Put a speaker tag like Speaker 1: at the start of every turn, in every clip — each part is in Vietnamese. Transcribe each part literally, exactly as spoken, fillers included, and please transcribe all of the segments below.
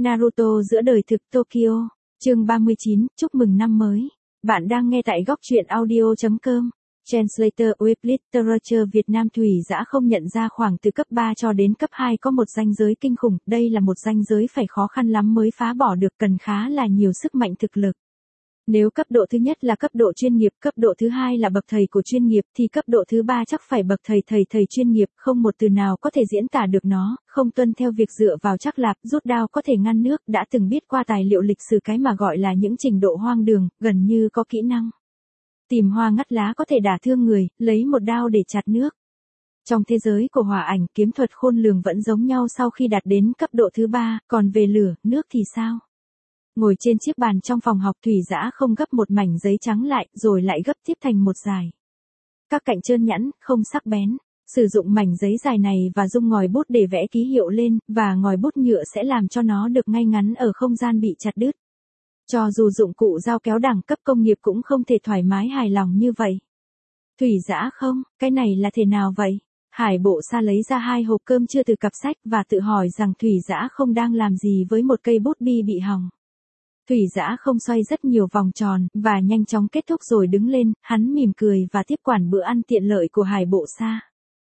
Speaker 1: Naruto giữa đời thực Tokyo, chương ba mươi chín, chúc mừng năm mới. Bạn đang nghe tại góc truyện audio chấm com. Translator with Literature Việt Nam. Thủy Dã không nhận ra khoảng từ cấp ba cho đến cấp hai có một ranh giới kinh khủng, đây là một ranh giới phải khó khăn lắm mới phá bỏ được, cần khá là nhiều sức mạnh thực lực. Nếu cấp độ thứ nhất là cấp độ chuyên nghiệp, cấp độ thứ hai là bậc thầy của chuyên nghiệp, thì cấp độ thứ ba chắc phải bậc thầy thầy thầy chuyên nghiệp, không một từ nào có thể diễn tả được nó, không tuân theo việc dựa vào chắc lạp, rút đao có thể ngăn nước, đã từng biết qua tài liệu lịch sử cái mà gọi là những trình độ hoang đường, gần như có kỹ năng. Tìm hoa ngắt lá có thể đả thương người, lấy một đao để chặt nước. Trong thế giới của hỏa ảnh, kiếm thuật khôn lường vẫn giống nhau sau khi đạt đến cấp độ thứ ba, còn về lửa, nước thì sao? Ngồi trên chiếc bàn trong phòng học, Thủy Dã không gấp một mảnh giấy trắng lại, rồi lại gấp tiếp thành một dải. Các cạnh trơn nhẵn, không sắc bén. Sử dụng mảnh giấy dài này và dung ngòi bút để vẽ ký hiệu lên, và ngòi bút nhựa sẽ làm cho nó được ngay ngắn ở không gian bị chặt đứt. Cho dù dụng cụ dao kéo đẳng cấp công nghiệp cũng không thể thoải mái hài lòng như vậy. Thủy Dã không, cái này là thế nào vậy? Hải Bộ Sa lấy ra hai hộp cơm chưa từ cặp sách và tự hỏi rằng Thủy Dã không đang làm gì với một cây bút bi bị hỏng. Thủy Dã không xoay rất nhiều vòng tròn, và nhanh chóng kết thúc rồi đứng lên, hắn mỉm cười và tiếp quản bữa ăn tiện lợi của Hải Bộ Sa.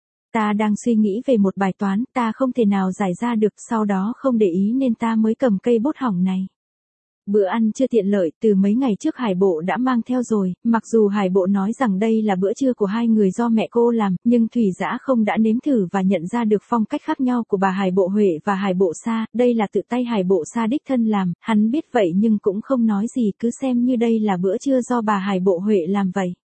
Speaker 1: Ta đang suy nghĩ về một bài toán, ta không thể nào giải ra được, sau đó không để ý nên ta mới cầm cây bút hỏng này. Bữa ăn chưa tiện lợi từ mấy ngày trước Hải Bộ đã mang theo rồi, mặc dù Hải Bộ nói rằng đây là bữa trưa của hai người do mẹ cô làm, nhưng Thủy Dã không đã nếm thử và nhận ra được phong cách khác nhau của bà Hải Bộ Huệ và Hải Bộ Sa, đây là tự tay Hải Bộ Sa đích thân làm, hắn biết vậy nhưng cũng không nói gì, cứ xem như đây là bữa trưa do bà Hải Bộ Huệ làm vậy.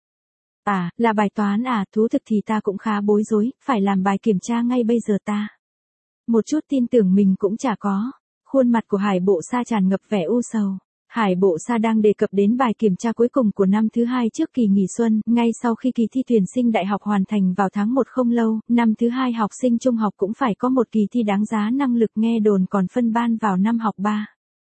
Speaker 1: À, là bài toán à, thú thực thì ta cũng khá bối rối, phải làm bài kiểm tra ngay bây giờ ta. Một chút tin tưởng mình cũng chả có. Khuôn mặt của Hải Bộ Sa tràn ngập vẻ u sầu. Hải Bộ Sa đang đề cập đến bài kiểm tra cuối cùng của năm thứ hai trước kỳ nghỉ xuân, ngay sau khi kỳ thi tuyển sinh đại học hoàn thành vào tháng một không lâu, năm thứ hai học sinh trung học cũng phải có một kỳ thi đáng giá năng lực, nghe đồn còn phân ban vào năm học ba.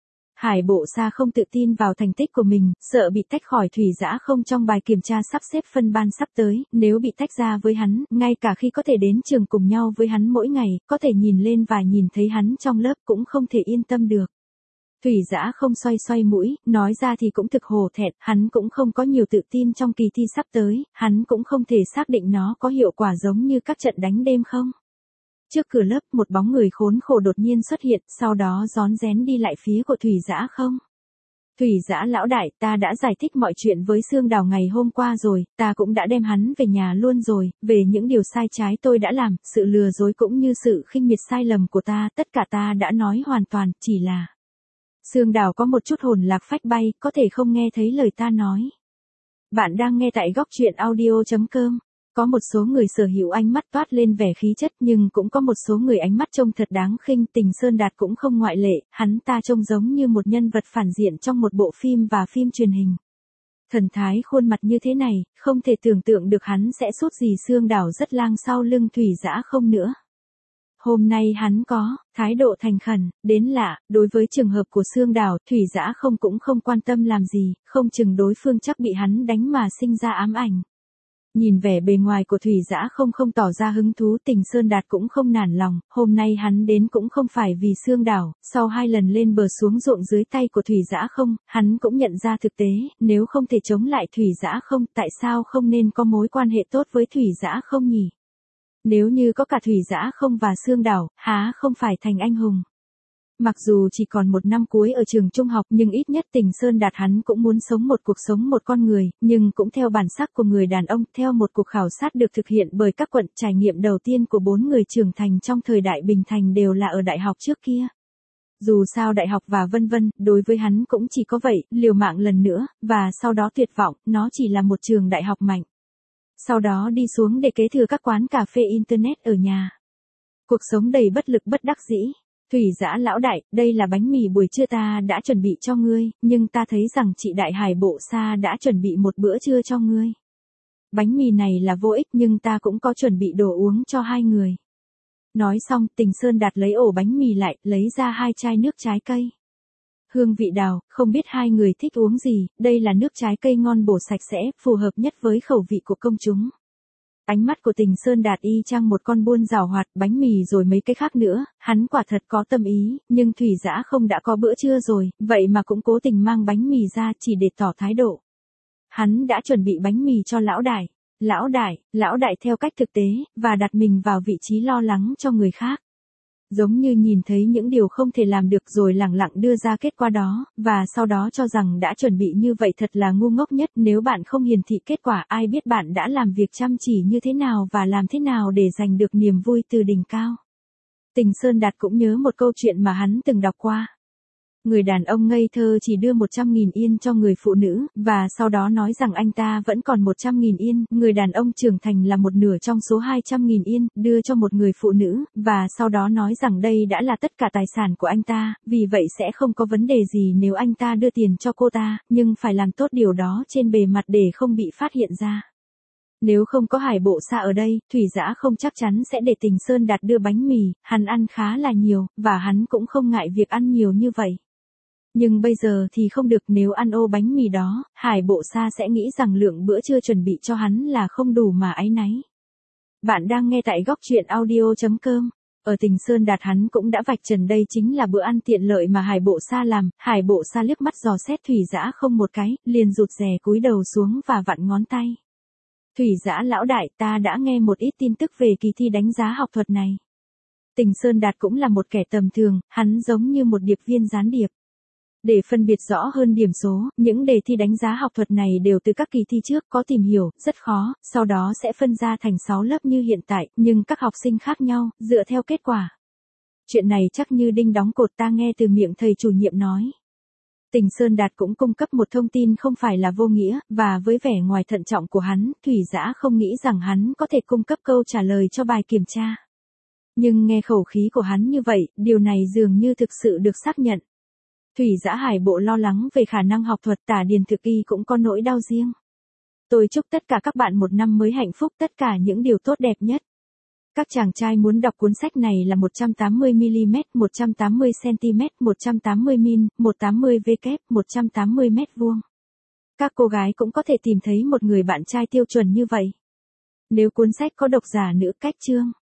Speaker 1: Hải Bộ Sa không tự tin vào thành tích của mình, sợ bị tách khỏi Thủy Dã không trong bài kiểm tra sắp xếp phân ban sắp tới, nếu bị tách ra với hắn, ngay cả khi có thể đến trường cùng nhau với hắn mỗi ngày, có thể nhìn lên và nhìn thấy hắn trong lớp cũng không thể yên tâm được. Thủy Dã không xoay xoay mũi, nói ra thì cũng thực hổ thẹn, hắn cũng không có nhiều tự tin trong kỳ thi sắp tới, hắn cũng không thể xác định nó có hiệu quả giống như các trận đánh đêm không. Trước cửa lớp, một bóng người khốn khổ đột nhiên xuất hiện, sau đó rón rén đi lại phía của Thủy Dã không. Thủy Dã lão đại, ta đã giải thích mọi chuyện với Sương Đào ngày hôm qua rồi, ta cũng đã đem hắn về nhà luôn rồi, về những điều sai trái tôi đã làm, sự lừa dối cũng như sự khinh miệt sai lầm của ta, tất cả ta đã nói hoàn toàn, chỉ là... Sương Đào có một chút hồn lạc phách bay, có thể không nghe thấy lời ta nói. Bạn đang nghe tại góc truyện audio chấm com. Có một số người sở hữu ánh mắt toát lên vẻ khí chất, nhưng cũng có một số người ánh mắt trông thật đáng khinh, Tình Sơn Đạt cũng không ngoại lệ, hắn ta trông giống như một nhân vật phản diện trong một bộ phim và phim truyền hình. Thần thái khuôn mặt như thế này, không thể tưởng tượng được hắn sẽ sút gì Sương Đào rất lang sau lưng Thủy Dã không nữa. Hôm nay hắn có thái độ thành khẩn, đến lạ, đối với trường hợp của Sương Đào, Thủy Dã không cũng không quan tâm làm gì, không chừng đối phương chắc bị hắn đánh mà sinh ra ám ảnh. Nhìn vẻ bề ngoài của Thủy Dã không không tỏ ra hứng thú, Tình Sơn Đạt cũng không nản lòng, hôm nay hắn đến cũng không phải vì Sương Đào, sau hai lần lên bờ xuống ruộng dưới tay của Thủy Dã không, hắn cũng nhận ra thực tế, nếu không thể chống lại Thủy Dã không, tại sao không nên có mối quan hệ tốt với Thủy Dã không nhỉ? Nếu như có cả Thủy Dã không và Sương Đào, há không phải thành anh hùng? Mặc dù chỉ còn một năm cuối ở trường trung học nhưng ít nhất Tình Sơn Đạt hắn cũng muốn sống một cuộc sống một con người, nhưng cũng theo bản sắc của người đàn ông, theo một cuộc khảo sát được thực hiện bởi các quận, trải nghiệm đầu tiên của bốn người trưởng thành trong thời đại Bình Thành đều là ở đại học trước kia. Dù sao đại học và vân vân, đối với hắn cũng chỉ có vậy, liều mạng lần nữa, và sau đó tuyệt vọng, nó chỉ là một trường đại học mạnh. Sau đó đi xuống để kế thừa các quán cà phê internet ở nhà. Cuộc sống đầy bất lực bất đắc dĩ. Thủy Dã lão đại, đây là bánh mì buổi trưa ta đã chuẩn bị cho ngươi, nhưng ta thấy rằng chị đại Hải Bộ Sa đã chuẩn bị một bữa trưa cho ngươi. Bánh mì này là vô ích nhưng ta cũng có chuẩn bị đồ uống cho hai người. Nói xong, Tình Sơn Đạt lấy ổ bánh mì lại, lấy ra hai chai nước trái cây. Hương vị đào, không biết hai người thích uống gì, đây là nước trái cây ngon bổ sạch sẽ, phù hợp nhất với khẩu vị của công chúng. Ánh mắt của Tình Sơn Đạt y chang một con buôn giảo hoạt, bánh mì rồi mấy cái khác nữa, hắn quả thật có tâm ý, nhưng Thủy Dã không đã có bữa trưa rồi, vậy mà cũng cố tình mang bánh mì ra chỉ để tỏ thái độ. Hắn đã chuẩn bị bánh mì cho lão đại. Lão đại, lão đại theo cách thực tế, và đặt mình vào vị trí lo lắng cho người khác. Giống như nhìn thấy những điều không thể làm được rồi lẳng lặng đưa ra kết quả đó, và sau đó cho rằng đã chuẩn bị như vậy thật là ngu ngốc nhất. Nếu bạn không hiển thị kết quả, ai biết bạn đã làm việc chăm chỉ như thế nào và làm thế nào để giành được niềm vui từ đỉnh cao. Tình Sơn Đạt cũng nhớ một câu chuyện mà hắn từng đọc qua. Người đàn ông ngây thơ chỉ đưa một trăm nghìn yên cho người phụ nữ, và sau đó nói rằng anh ta vẫn còn một trăm nghìn yên. Người đàn ông trưởng thành là một nửa trong số hai trăm nghìn yên, đưa cho một người phụ nữ, và sau đó nói rằng đây đã là tất cả tài sản của anh ta, vì vậy sẽ không có vấn đề gì nếu anh ta đưa tiền cho cô ta, nhưng phải làm tốt điều đó trên bề mặt để không bị phát hiện ra. Nếu không có Hải Bộ Sa ở đây, Thủy Dã không chắc chắn sẽ để Tình Sơn Đạt đưa bánh mì, hắn ăn khá là nhiều, và hắn cũng không ngại việc ăn nhiều như vậy. Nhưng bây giờ thì không được, nếu ăn ô bánh mì đó, Hải Bộ Sa sẽ nghĩ rằng lượng bữa trưa chuẩn bị cho hắn là không đủ mà áy náy. Bạn đang nghe tại góc truyện audio chấm com. Ở Tình Sơn Đạt hắn cũng đã vạch trần đây chính là bữa ăn tiện lợi mà Hải Bộ Sa làm. Hải Bộ Sa liếc mắt dò xét Thủy Dã không một cái, liền rụt rè cúi đầu xuống và vặn ngón tay. Thủy Dã lão đại, ta đã nghe một ít tin tức về kỳ thi đánh giá học thuật này. Tình Sơn Đạt cũng là một kẻ tầm thường, hắn giống như một điệp viên gián điệp. Để phân biệt rõ hơn điểm số, những đề thi đánh giá học thuật này đều từ các kỳ thi trước, có tìm hiểu, rất khó, sau đó sẽ phân ra thành sáu lớp như hiện tại, nhưng các học sinh khác nhau, dựa theo kết quả. Chuyện này chắc như đinh đóng cột, ta nghe từ miệng thầy chủ nhiệm nói. Tình Sơn Đạt cũng cung cấp một thông tin không phải là vô nghĩa, và với vẻ ngoài thận trọng của hắn, Thủy Dã không nghĩ rằng hắn có thể cung cấp câu trả lời cho bài kiểm tra. Nhưng nghe khẩu khí của hắn như vậy, điều này dường như thực sự được xác nhận. Thủy Dã Hải Bộ lo lắng về khả năng học thuật, Tả Điền Thực Y cũng có nỗi đau riêng. Tôi chúc tất cả các bạn một năm mới hạnh phúc, tất cả những điều tốt đẹp nhất. Các chàng trai muốn đọc cuốn sách này là một trăm tám mươi mi-li-mét, một trăm tám mươi xăng-ti-mét, một trăm tám mươi min, một trăm tám mươi vê-kép, một trăm tám mươi mét vuông. Các cô gái cũng có thể tìm thấy một người bạn trai tiêu chuẩn như vậy. Nếu cuốn sách có độc giả nữ, cách chương